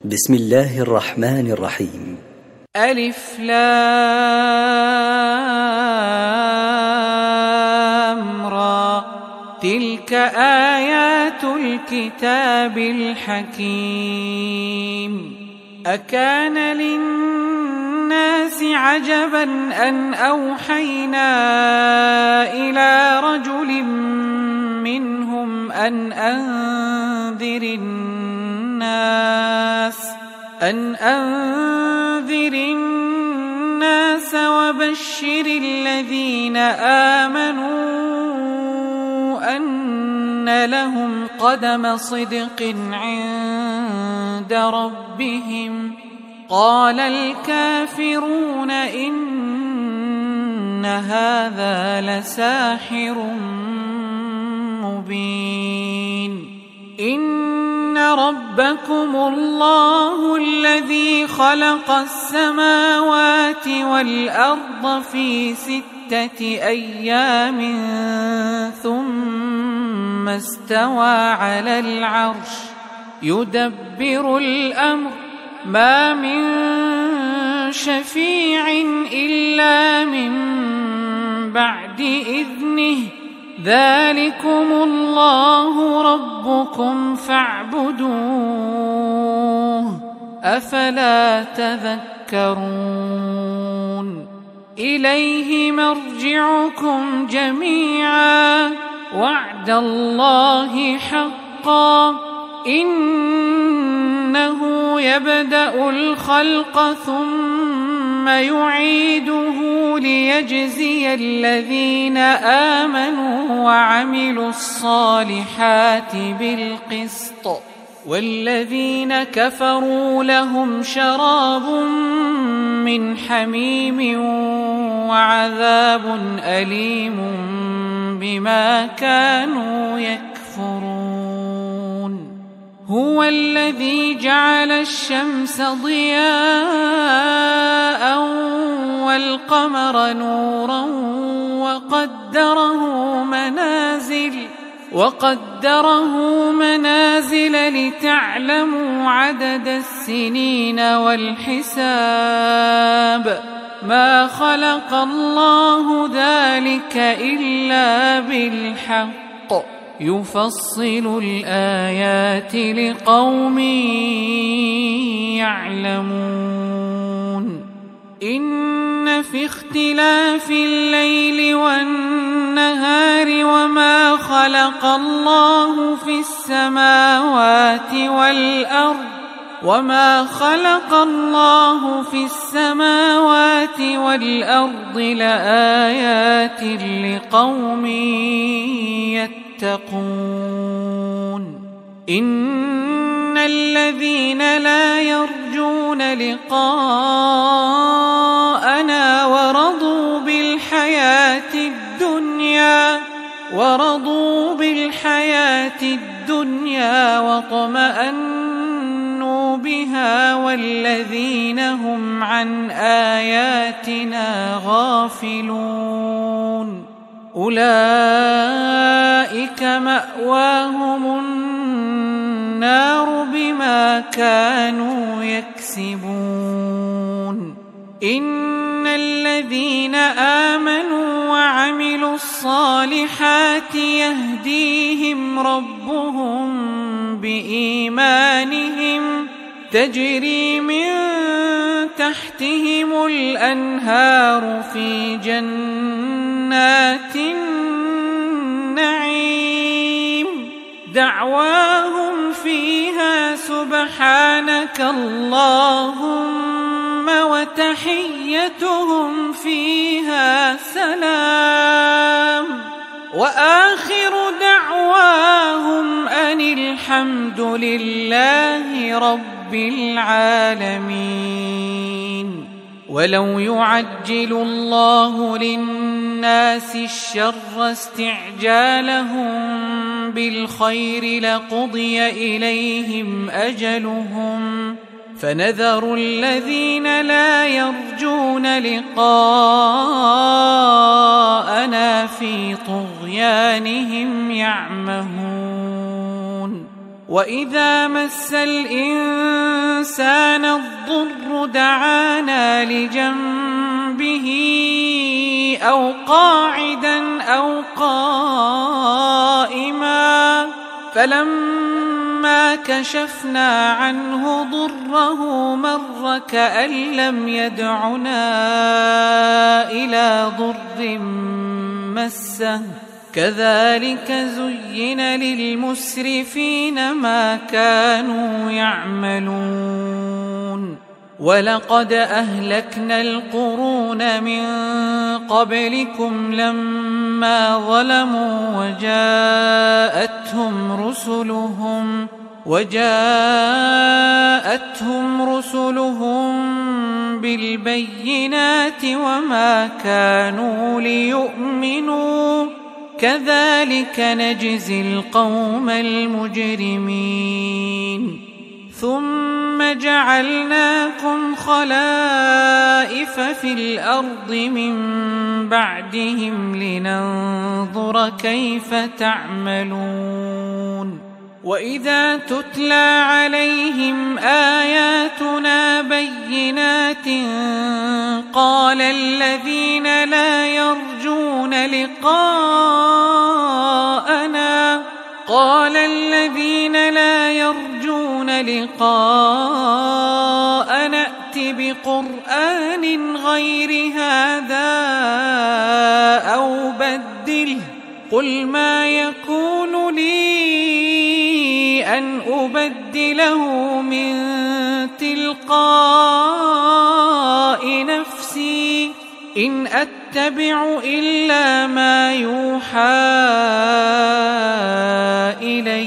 بسم الله الرحمن الرحيم. ألف لام را، تلك آيات الكتاب الحكيم. أكان للناس عجبا أن أوحينا إلى رجل منهم أن أنذر الناس وبشر الذين آمنوا أن لهم قدم صدق عند ربهم. قال الكافرون إن هذا لساحر مبين. إن ربكم الله الذي خلق السماوات والأرض في 6 أيام ثم استوى على العرش يدبر الأمر، ما من شفيع إلا من بعد إذنه. ذلكم الله ربكم فاعبدوه، أفلا تذكرون. إليه مرجعكم جميعا، وعد الله حقا، إنه يبدأ الخلق ثم يعيده ليجزي الذين آمنوا وعملوا الصالحات بالقسط، والذين كفروا لهم شراب من حميم وعذاب أليم بما كانوا يكفرون. هو الذي جعل الشمس ضياء والقمر نورا وقدره منازل لتعلموا عدد السنين والحساب. ما خلق الله ذلك إلا بالحق، يفصل الآيات لقوم يعلمون. إن في اختلاف الليل والنهار وما خلق الله في السماوات والأرض لآيات لقوم يتقون. إن الذين لا يرجون لقاءنا ورضوا بالحياة الدنيا واطمأنوا بها، والذين هم عن آياتنا غافلون، أولئك مأواهم النار بما كانوا يكسبون. إن الذين آمنوا وعملوا الصالحات يهديهم ربهم بإيمانهم، تجري من تحتهم الأنهار في جنات النعيم، دعواهم فيها سبحانك اللهم، وتحيتهم فيها سلام، وآخر دعواهم أن الحمد لله رب العالمين. ولو يعجل الله للناس الشر استعجالهم بالخير لقضي إليهم أجلهم، فنذر الذين لا يرجون لقاءنا في طغيانهم يعمهون. وإذا مس الإنسان مسنا الضر دعانا لجنبه أو قاعدا أو قائما فلما كشفنا عنه ضره مر كأن لم يدعنا إلى ضر مسه كذلك زين للمسرفين ما كانوا يعملون ولقد أهلكنا القرون من قبلكم لما ظلموا وجاءتهم رسلهم بالبينات وما كانوا ليؤمنوا كذلك نجزي القوم المجرمين ثم جعلناكم خلائف في الأرض من بعدهم لننظر كيف تعملون وإذا تتلى عليهم آياتنا بينات قال الذين لا يرجون لقاءنا ائت بقرآن غير هذا أو بدله قل ما يكون لي أن أبدله من تلقاء نفسي إن أتبع إلا ما يوحى إلي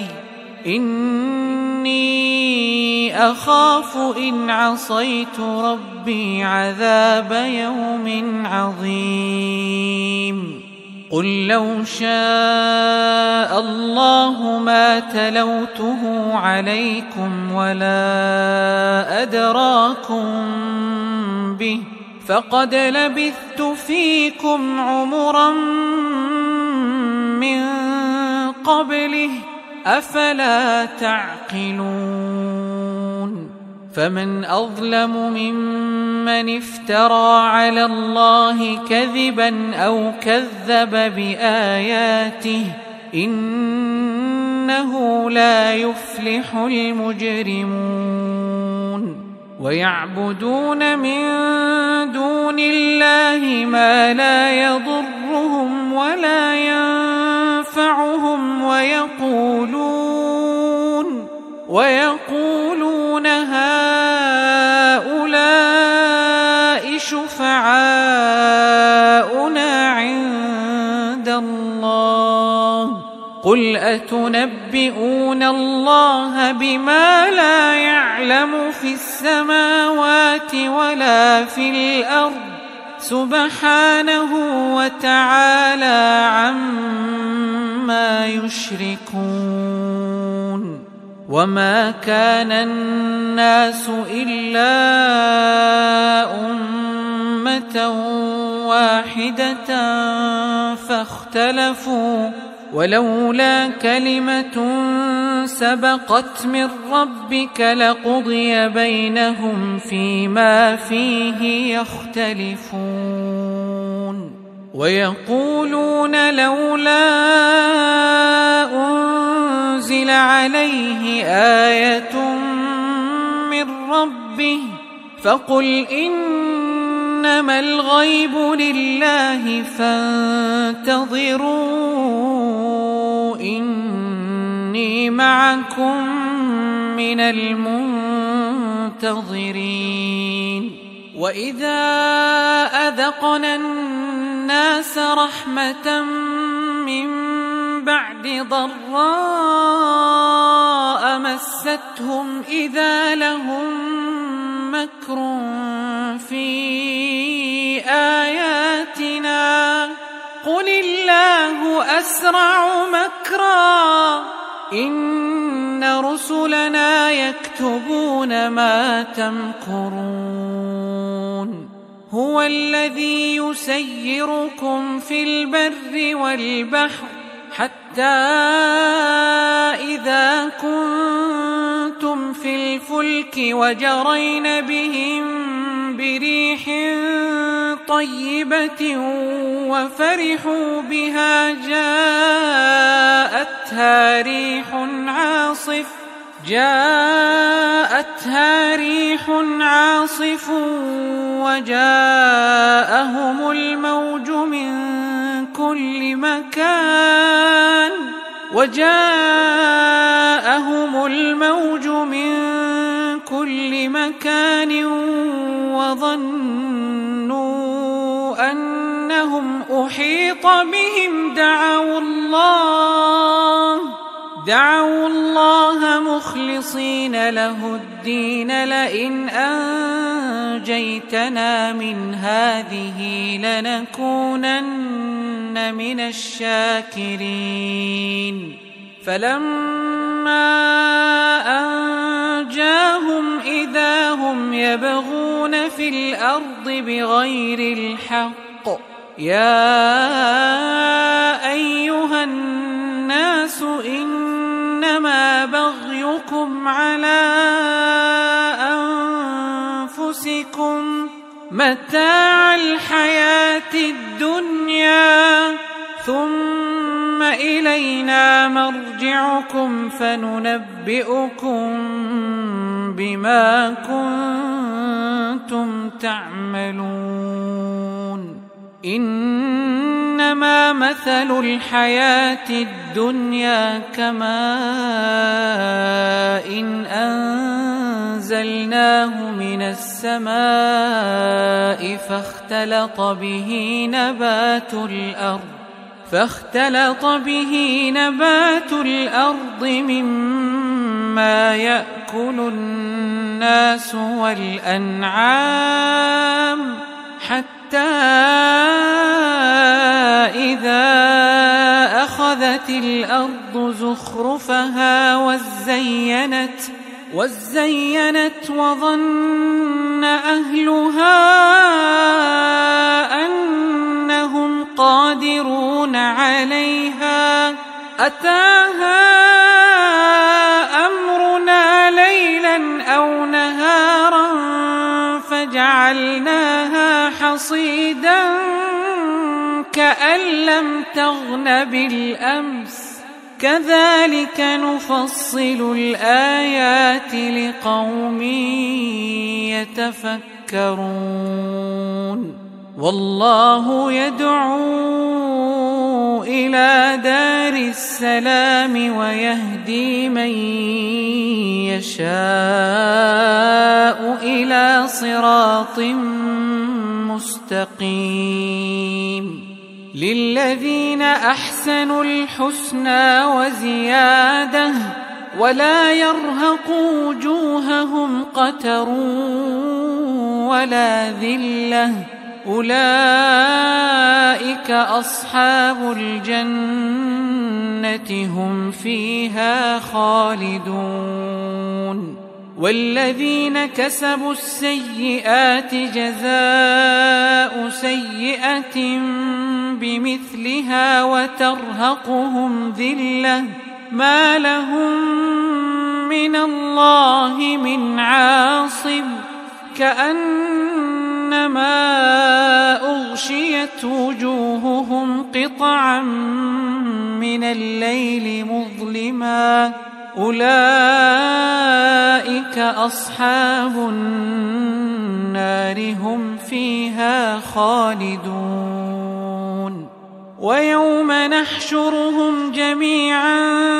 إني أخاف إن عصيت ربي عذاب يوم عظيم قل لو شاء الله ما تلوته عليكم ولا أدراكم به فقد لبثت فيكم عمرا من قبله أفلا تعقلون فمن أظلم ممن افترى على الله كذبا أو كذب بآياته إنه لا يفلح المجرمون ويعبدون من دون الله ما لا يضرهم ولا ينفعهم ويقولون هؤلاء شفعاؤنا عند الله قل أتنبئون الله بما لا يعلم في السماوات ولا في الأرض سبحانه وتعالى عما يشركون وما كان الناس إلا أمة واحدة فاختلفوا ولولا كلمة سبقت من ربك لقضي بينهم فيما فيه يختلفون ويقولون لولا أنزل عليه آية من ربه فقل إنما الغيب لله فانتظروا إني معكم من المنتظرين وإذا أذقنا الناس رحمة من بعد ضراء مستهم إذا لهم مكر في آياتنا قل الله أسرع مكرا إن رسلنا يكتبون ما تمكرون هو الذي يسيركم في البر والبحر حتى حتى إذا كنتم في الفلك وجرين بهم بريح طيبة وفرحوا بها جاءتها ريح عاصف وجاءهم الموج من كل مكان وظنوا أنهم أحيط بهم دعوا الله مخلصين له الدين لئن أنجيتنا من هذه لنكونن من الشاكرين فلما أنجاهم إذا هم يبغون في الأرض بغير الحق يا أيها الناس إنما بغيكم على أنفسكم متاع الحياة الدنيا ثم إلينا مرجعكم فننبئكم بما كنتم تعملون إنما مثل الحياة الدنيا كماء إن أنزلناه من السماء فاختلط به نبات الأرض مما يأكل الناس والأنعام حتى إذا أخذت الأرض زخرفها وزينت وظن أهلها أنهم قادرون عليها أتاها أمرنا ليلا أو نهارا فجعلناها حصيدا كأن لم تغن بالأمس كذلك نفصل الآيات لقوم يتفكرون والله يدعو إلى دار السلام ويهدي من يشاء إلى صراط مستقيم للذين أحسنوا الحسنى وزيادة ولا يرهق وجوههم قتر ولا ذلة أولئك أصحاب الجنة هم فيها خالدون والذين كسبوا السيئات جزاء سيئة بمثلها وترهقهم ذلة ما لهم من الله من عاصم كأنما أغشيت وجوههم قطعا من الليل مظلما أولئك أصحاب النار هم فيها خالدون ويوم نحشرهم جميعا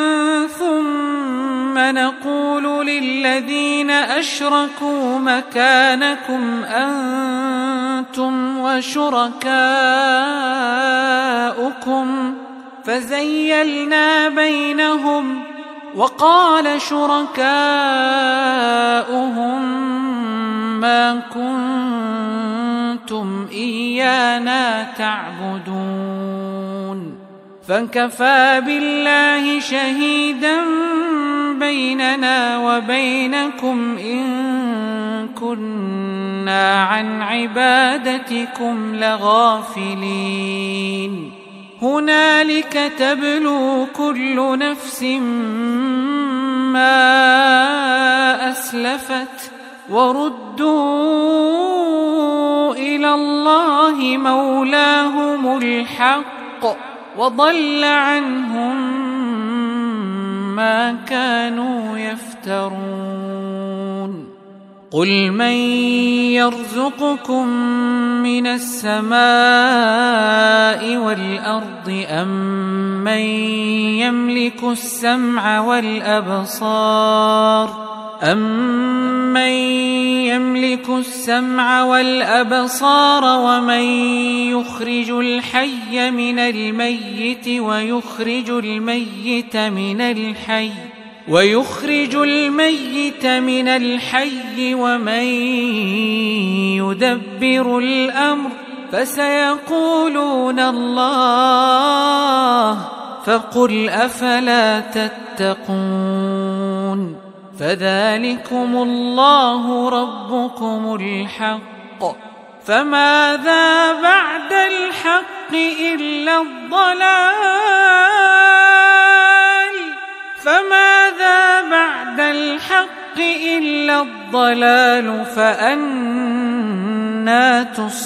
ثم نقول للذين أشركوا مكانكم أنتم وشركاؤكم فزيلنا بينهم وقال شركاؤهم ما كنتم إيانا تعبدون فكفى بالله شهيدا بيننا وبينكم إن كنا عن عبادتكم لغافلين هنالك تبلو كل نفس ما أسلفت وردوا إلى الله مولاهم الحق وضل عنهم ما كانوا يفترون قل من يرزقكم من السماء والأرض أم من يملك السمع والأبصار ومن يخرج الحي من الميت ويخرج الميت من الحي ومن يدبر الأمر فسيقولون الله فقل أفلا تتقون فذلكم الله ربكم الحق فماذا بعد الحق إلا الضلال فأنى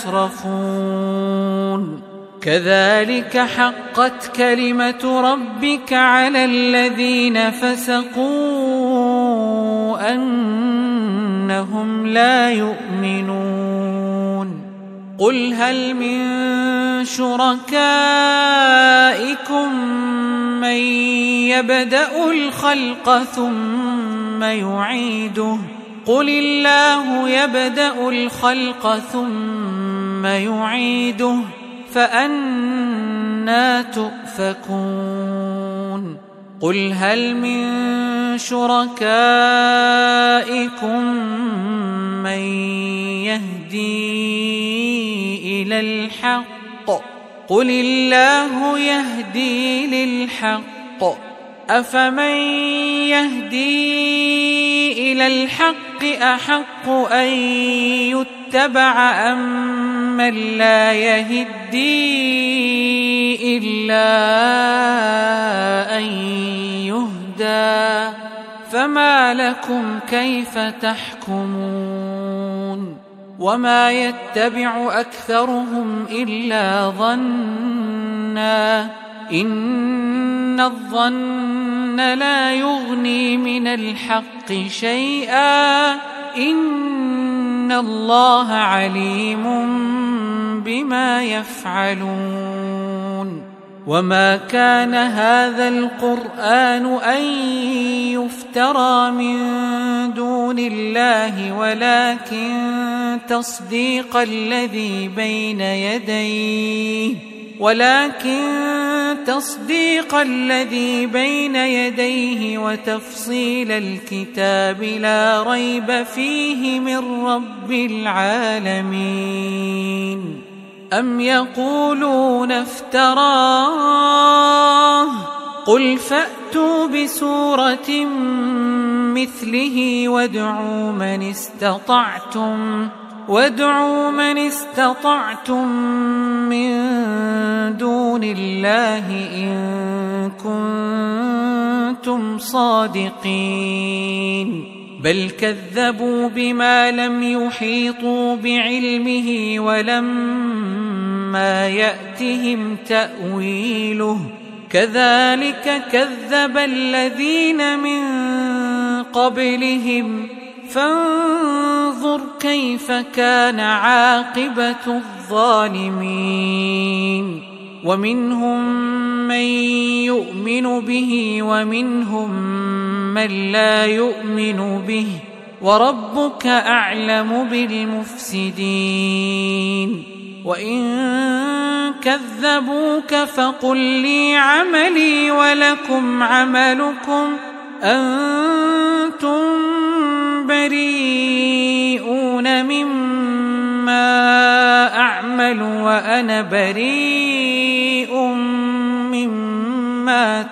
تصرفون كذلك حقت كلمة ربك على الذين فسقوا أنهم لا يؤمنون قل هل من شركائكم من يبدأ الخلق ثم يعيده قل الله يبدأ الخلق ثم يعيده فأنى تؤفكون قل هل من شركائكم من يهدي إلى الحق قل الله يهدي للحق أفمن يهدي إلى الحق أحق أن يتبع أم من لا يهدي إلا أن يهدى فما لكم كيف تحكمون وما يتبع أكثرهم إلا ظنا إن الظن لا يغني من الحق شيئا إن الله عليم بما يفعلون وما كان هذا القرآن أن يفترى من دون الله ولكن تصديق الذي بين يديه وتفصيل الكتاب لا ريب فيه من رب العالمين أم يقولون افتراه قل فأتوا بسورة مثله وادعوا من استطعتم من دون الله إن كنتم صادقين بل كذبوا بما لم يحيطوا بعلمه ولما يأتهم تأويله كذلك كذب الذين من قبلهم فانظر كيف كان عاقبة الظالمين ومنهم من يؤمن به ومنهم من لا يؤمن به وربك أعلم بالمفسدين وإن كذبوك فقل لي عملي ولكم عملكم أنتم بريئون مما أعمل وأنا بريء مما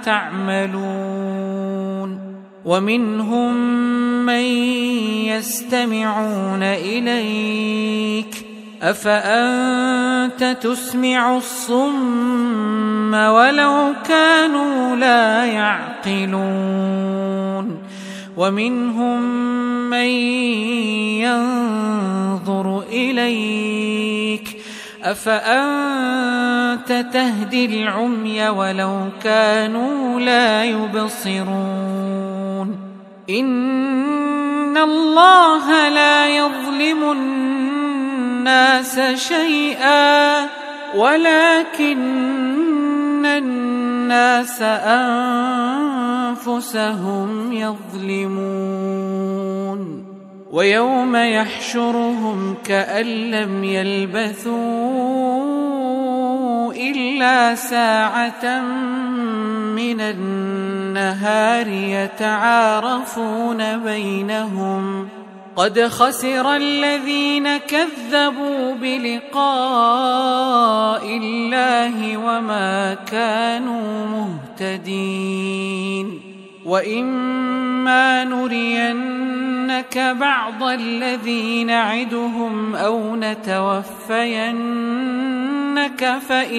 تعملون ومنهم من يستمعون إليك أفأنت تسمع الصم ولو كانوا لا يعقلون ومنهم من ينظر إليك أفأنت تهدي العمي ولو كانوا لا يبصرون إن الله لا يظلم الناس شيئا ولكن الناس أنفسهم يظلمون ويوم يحشرهم كأن لم يلبثوا إلا ساعة من النهار يتعارفون بينهم قد خسر الذين كذبوا بلقاء الله وما كانوا مهتدين وإما نرينك بعض الذي نعدهم أو نتوفينك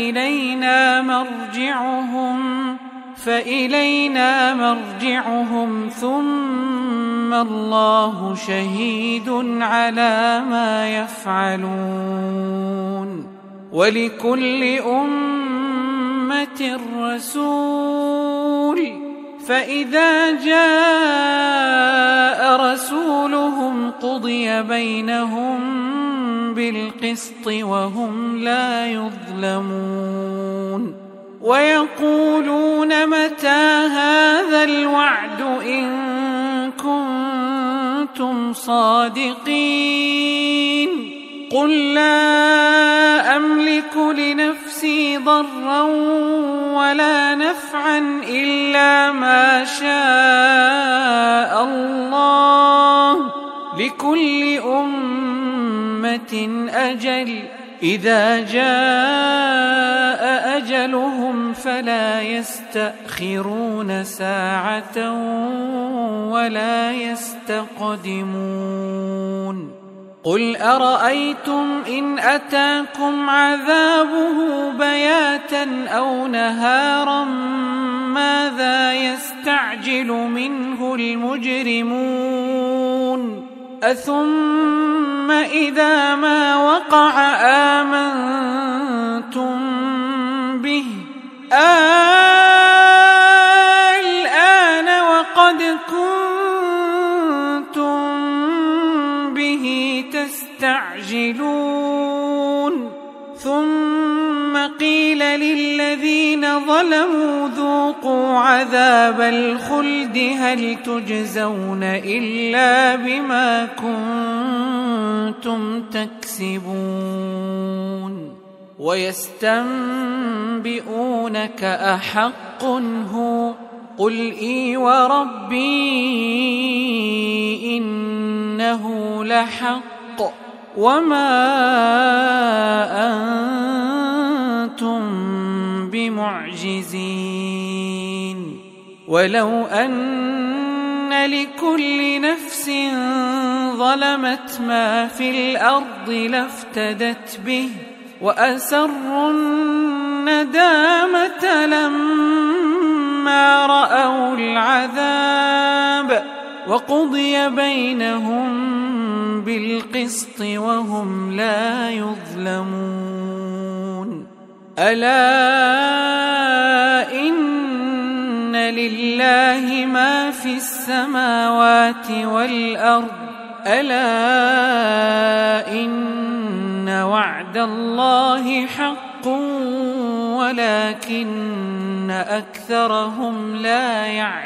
فإلينا مرجعهم ثم الله شهيد على ما يفعلون ولكل أمة رسول فإذا جاء رسولهم قضي بينهم بالقسط وهم لا يظلمون ويقولون متى هذا الوعد إن كنتم صادقين قل لا أملك لنفسي ضرا ولا نفعا إلا ما شاء الله لكل أمة أجل إذا جاء أجلهم فلا يستأخرون ساعة ولا يستقدمون قل أرأيتم إن أتاكم عذابه بياتا أو نهارا ماذا يستعجل منه المجرمون أثم إذا ما وقع آمنتم به الآن وقد كنتم به تستعجلون ثم قيل للذين ظلموا ذوقوا عذاب الخلد هل تجزون إلا بما كنتم تكسبون ويستنبئونك أحق هو قل إي وربي إنه لحق وما أنتم بمعجزين ولو أن لكل نفس ظلمت ما في الأرض لافتدت به وأسروا الندامة لما رأوا العذاب وقضي بينهم بالقسط وهم لا يظلمون ألا إن لله ما في السماوات والأرض ألا إن وعد الله حق ولكن أكثرهم لا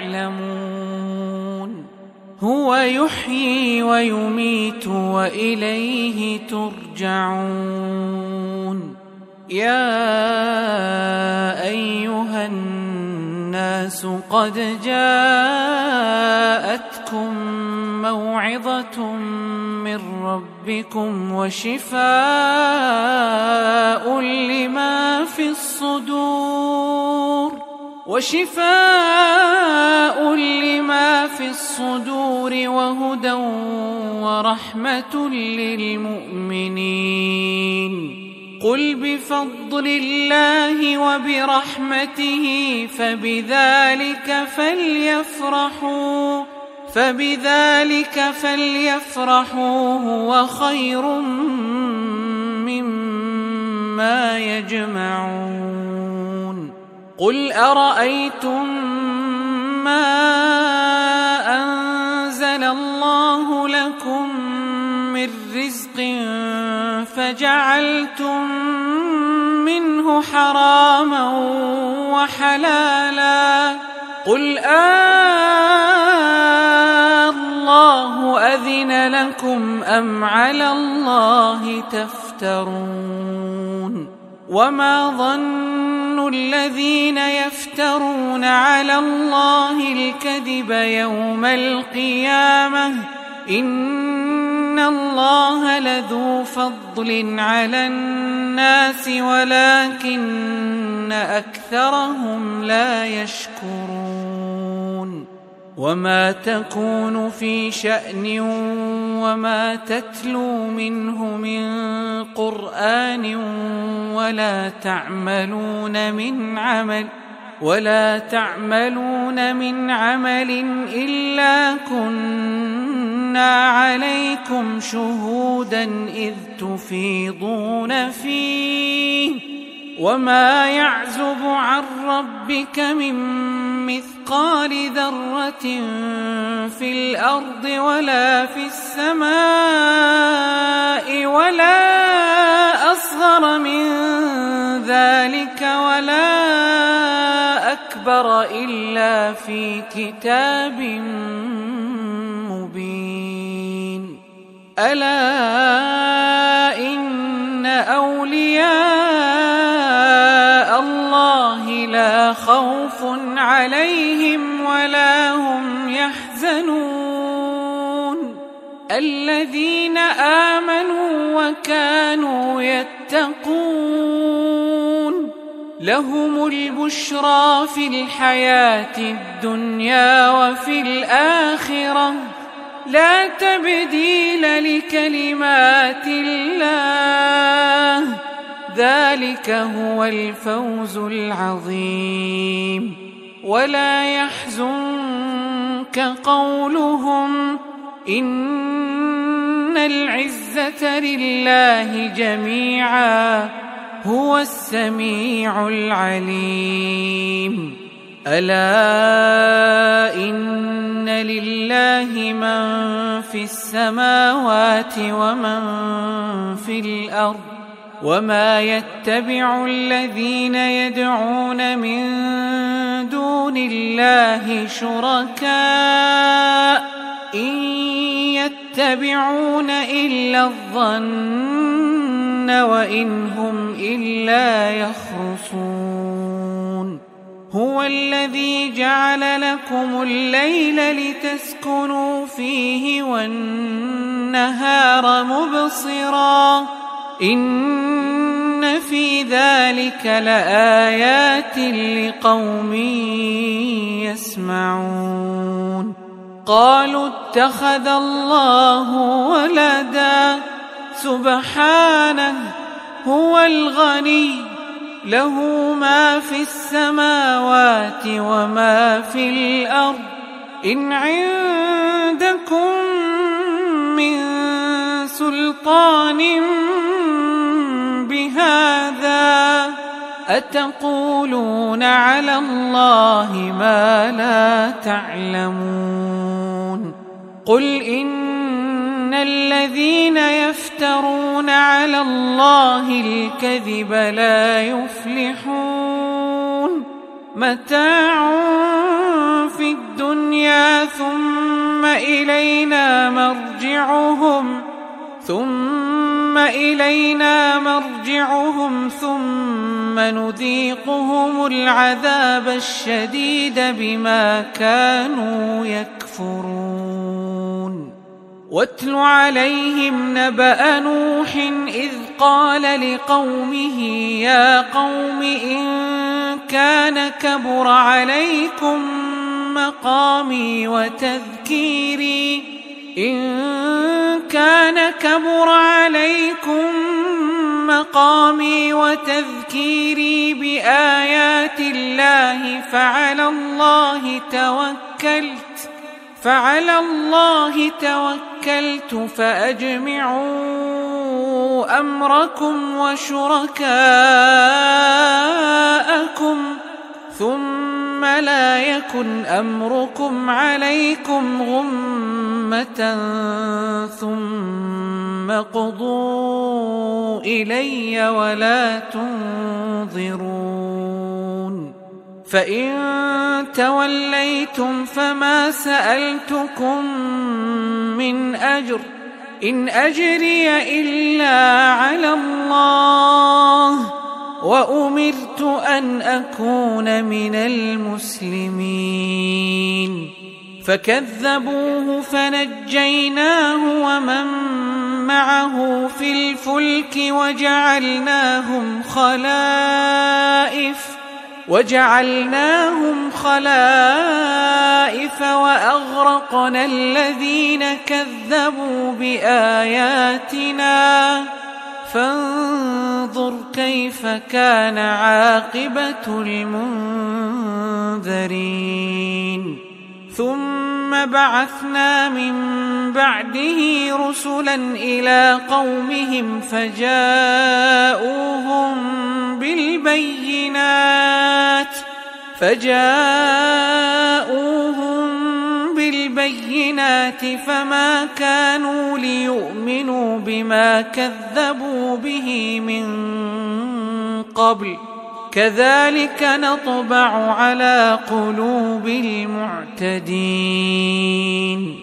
يعلمون هو يحيي ويميت وإليه ترجعون يا أيها الناس قد جاءتكم موعظة من ربكم وشفاء لما في الصدور وشفاء لما في الصدور وهدى ورحمة للمؤمنين. قل بفضل الله وبرحمته فبذلك فليفرحوا هو خير مما يجمعون. قل أرأيتم ما أنزل الله لكم من رزق فجعلتم منه حراما وحلالا، قل الله أذن لكم أم على الله تفترون؟ وما ظن الذين يفترون على الله الكذب يوم القيامة إن الله لذو فضل على الناس ولكن أكثرهم لا يشكرون. وما تكون في شأن وما تتلو منه من قرآن ولا تعملون من عمل إلا كنا عليكم شهودا إذ تفيضون فيه. وما يعزب عن ربك من مثقال ذرة في الأرض ولا في السماء ولا أصغر من ذلك ولا أكبر إلا في كتاب مبين. ألا إن أولياء الله لا خوف عليهم ولا هم يحزنون الذين آمنوا وكانوا يتقون لهم البشرى في الحياة الدنيا وفي الآخرة لا تبديل لكلمات الله ذلك هو الفوز العظيم. ولا يحزنك قولهم إن العزة لله جميعا هو السميع العليم. ألا إن لله من في السماوات ومن في الأرض وما يتبع الذين يدعون من دون الله شركاء إن يتبعون إلا الظن وإن هم إلا يخرصون. هو الذي جعل لكم الليل لتسكنوا فيه والنهار مبصرا إن في ذلك لآيات لقوم يسمعون. قالوا اتخذ الله ولدا سبحانه هو الغني له ما في السماوات وما في الأرض إن عندكم من سلطان بهذا أتقولون على الله ما لا تعلمون. قل إن الذين يفترون على الله الكذب لا يفلحون متاع في الدنيا ثم إلينا مرجعهم ثم نذيقهم العذاب الشديد بما كانوا يكفرون. واتل عليهم نبأ نوح إذ قال لقومه يا قوم إن كان كبر عليكم مقامي وتذكيري بآيات الله فعلى الله توكلت فأجمعوا أمركم وشركاءكم ثم لا يكن أمركم عليكم غمة ثم قضوا إلي ولا تنظرون. فإن توليتم فما سألتكم من أجر إن أجري إلا على الله وأمرت أن أكون من المسلمين. فكذبوه فنجيناه ومن معه في الفلك وجعلناهم خلائف وأغرقنا الذين كذبوا بآياتنا فانظر كيف كان عاقبة المنذرين. ثم بعثنا من بعده رسلا إلى قومهم فجاءوهم بالبينات فما كانوا ليؤمنوا بما كذبوا به من قبل كذلك نطبع على قلوب المعتدين.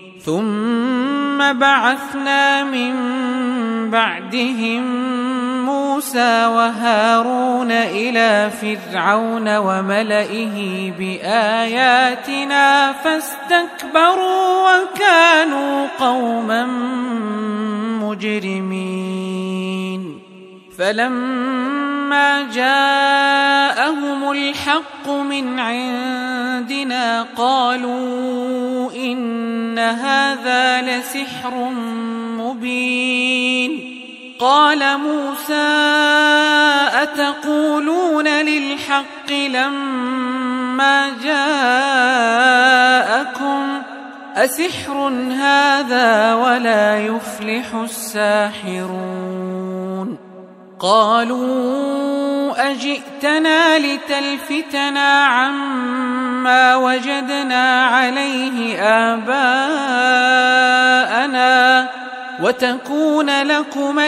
ثم بعثنا من بعدهم موسى وهارون إلى فرعون وملئه بآياتنا فاستكبروا وكانوا قوما مجرمين. فلما جاءهم الحق من عندنا قالوا إن هذا لسحر مبين. قال موسى أتقولون للحق لما جاءكم أسحر هذا ولا يفلح الساحرون. قالوا أجئتنا لتلفتنا عما وجدنا عليه آباءنا وتكون لكما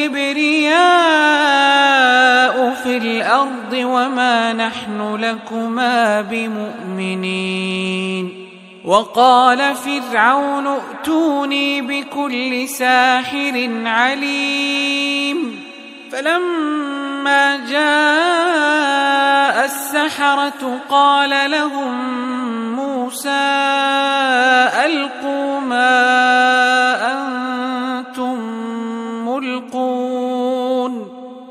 الكبرياء في الأرض وما نحن لكما بمؤمنين. وقال فرعون ائتوني بكل ساحر عليم. فلما جاء السحرة قال لهم موسى ألقوا ما أنتم ملقون.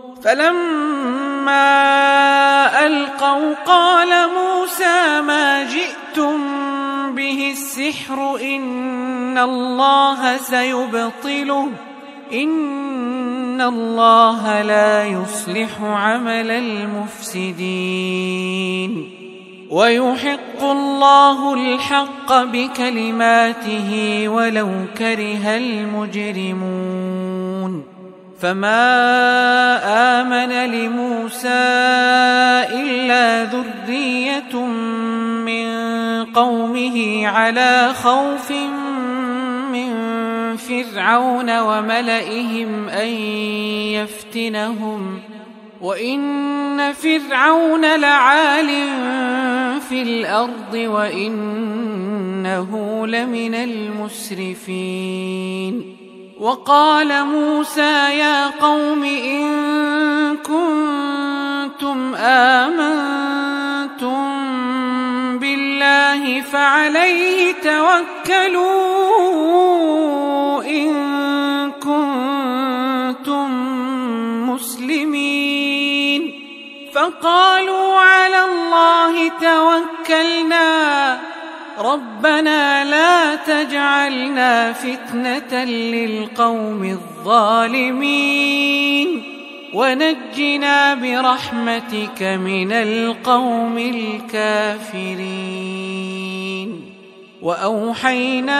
فلما ألقوا قال موسى ما جئتم به السحر إن الله سيبطله إن الله لا يصلح عمل المفسدين ويحق الله الحق بكلماته ولو كره المجرمون. فما آمن لموسى إلا ذرية من قومه على خوف من فرعون وملئهم أن يفتنهم وإن فرعون لعال في الأرض وإنه لمن المسرفين. وقال موسى يا قوم إن كنتم آمنتم بالله فعليه توكلوا إن كنتم مسلمين. فقالوا على الله توكلنا ربنا لا تجعلنا فتنة للقوم الظالمين ونجنا برحمتك من القوم الكافرين. وأوحينا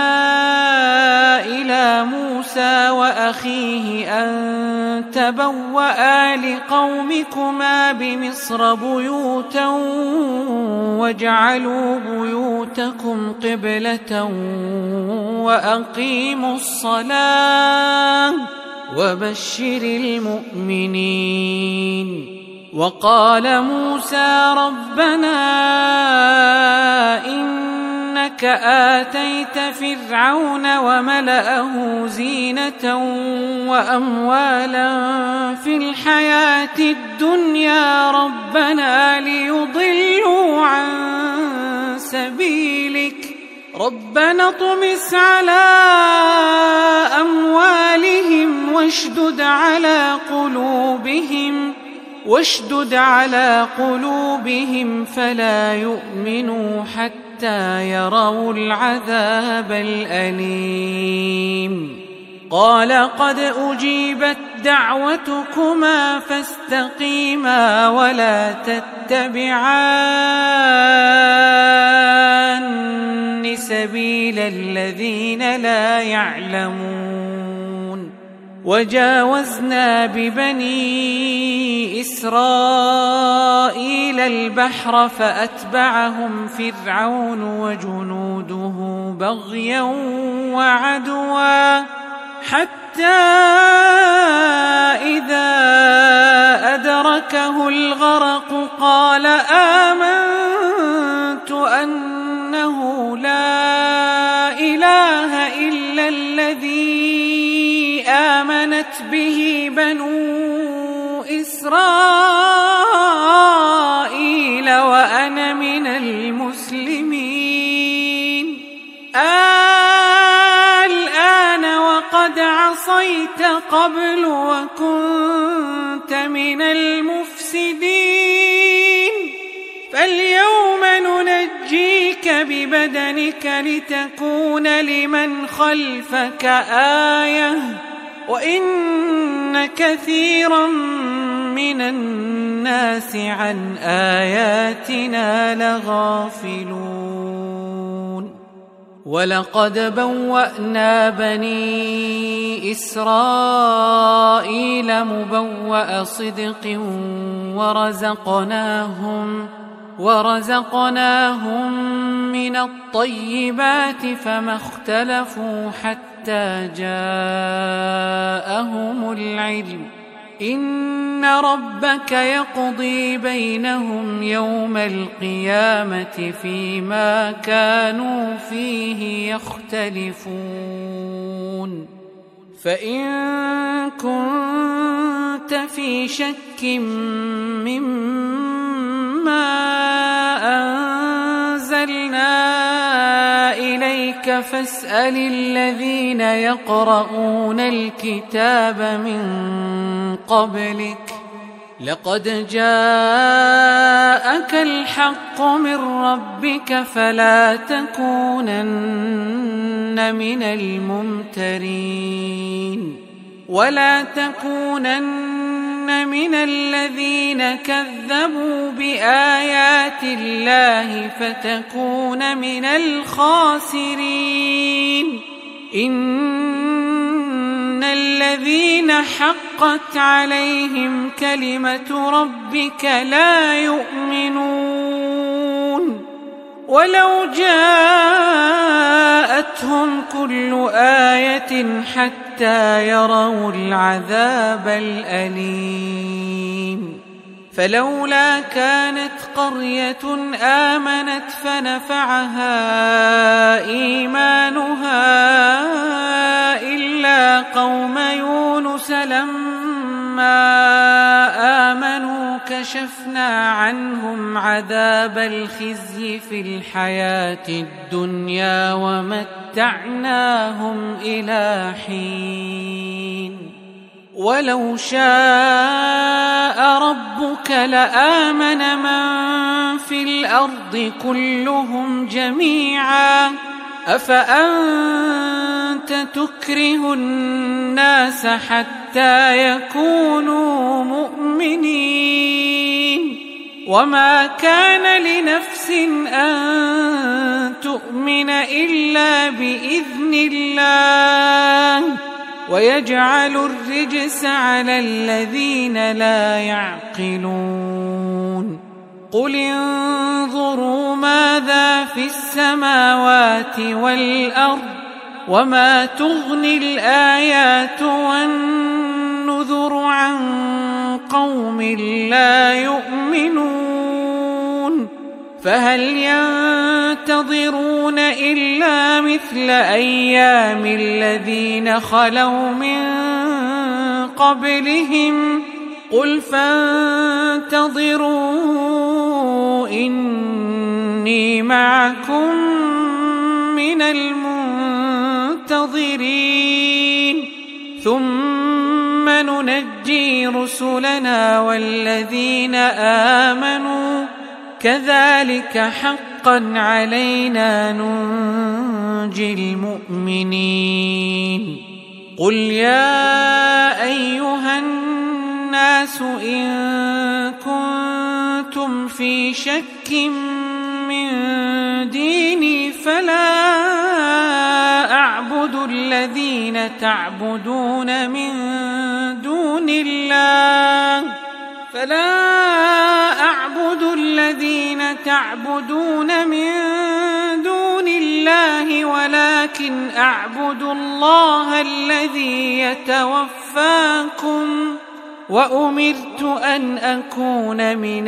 إلى موسى وأخيه أن تبوأ لقومكما بمصر بيوتا واجعلوا بيوتكم قبلة وأقيموا الصلاة وبشر المؤمنين. وقال موسى ربنا إنك آتيت فرعون وملأه زينة وأموالا في الحياة الدنيا ربنا ليضلوا عن سبيلك ربنا اطمس على أموالهم واشدد على قلوبهم فلا يؤمنوا حتى يروا العذاب الأليم. قال قد أجيبت دعوتكما فاستقيما ولا تتبعان سبيل الذين لا يعلمون. وجاوزنا ببني إسرائيل البحر فأتبعهم فرعون وجنوده بغيا وعدوا حتى إذا أدركه الغرق قال آمنت أنه لا إله إلا الذي آمنت به بنو إسرائيل وأنا من المسلمين. الآن وقد عصيت قبل وكنت من المفسدين فاليوم ننجيك ببدنك لتكون لمن خلفك آية وإن كثيرا من الناس عن آياتنا لغافلون. ولقد بوأنا بني إسرائيل مبوأ صدق ورزقناهم من الطيبات فما اختلفوا حتى جاءهم العلم إن ربك يقضي بينهم يوم القيامة فيما كانوا فيه يختلفون. فإن كنت في شك مما أنزلنا إليك فاسأل الذين يقرؤون الكتاب من قبلك لقد جاءك الحق من ربك فلا تكونن من الممترين ولا تكونن من الذين كذبوا بآيات الله فتكون من الخاسرين. إن الذين حقت عليهم كلمة ربك لا يؤمنون ولو جاءتهم كل آية حتى يروا العذاب الأليم. فلولا كانت قرية آمنت فنفعها إيمانها إلا قوم يونس لما آمنوا كشفنا عنهم عذاب الخزي في الحياة الدنيا ومتعناهم إلى حين ولو شاء ربك لآمن من في الأرض كلهم جميعا أفأنت تكره الناس حتى يكونوا مؤمنين وما كان لنفس أن تؤمن إلا بإذن الله ويجعل الرجس على الذين لا يعقلون قل انظروا ماذا في السماوات والأرض وما تغني الآيات والنذر عن قوم لا يؤمنون فهل ينتظرون إلا مثل أيام الذين خلوا من قبلهم قل فانتظروا إني معكم من المنتظرين ثم ننجي رسلنا والذين آمنوا كذلك حقا علينا ننجي المؤمنين قل يا أيها الناس إن كنتم في شك من ديني فلا أعبد الذين تعبدون من دون الله ولكن أعبد الله الذي يتوفاكم وأمرت أن أكون من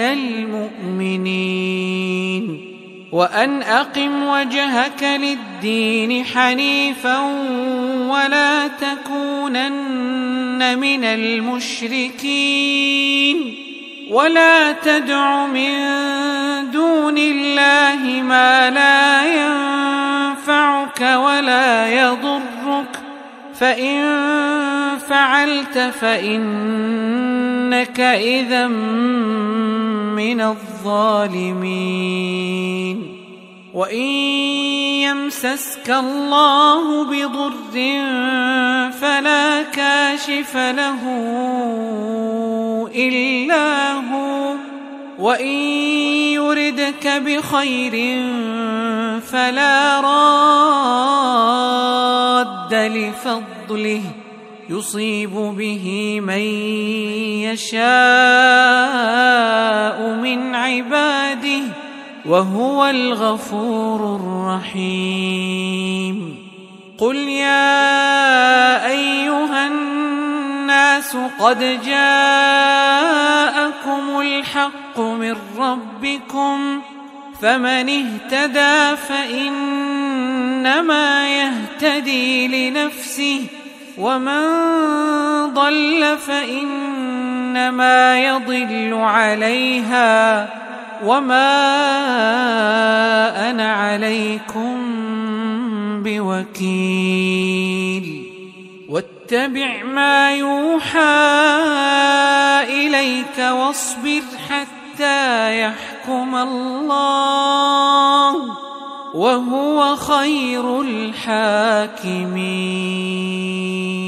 المؤمنين وأن أقم وجهك للدين حنيفا ولا تكونن من المشركين ولا تدع من دون الله ما لا ينفعك ولا يضرك فإن فعلت فإنك إذا من الظالمين وإن يمسسك الله بضر فلا كاشف له إلا هو وإن يردك بخير فلا راد لفضله يصيب به من يشاء من عباده وهو الغفور الرحيم قل يا أيها الناس قد جاءكم الحق من ربكم فمن اهتدى فإنما يهتدي لنفسه ومن ضل فإنما يضل عليها وما أنا عليكم بوكيل واتبع ما يوحى إليك واصبر حتى يحكم الله وهو خير الحاكمين.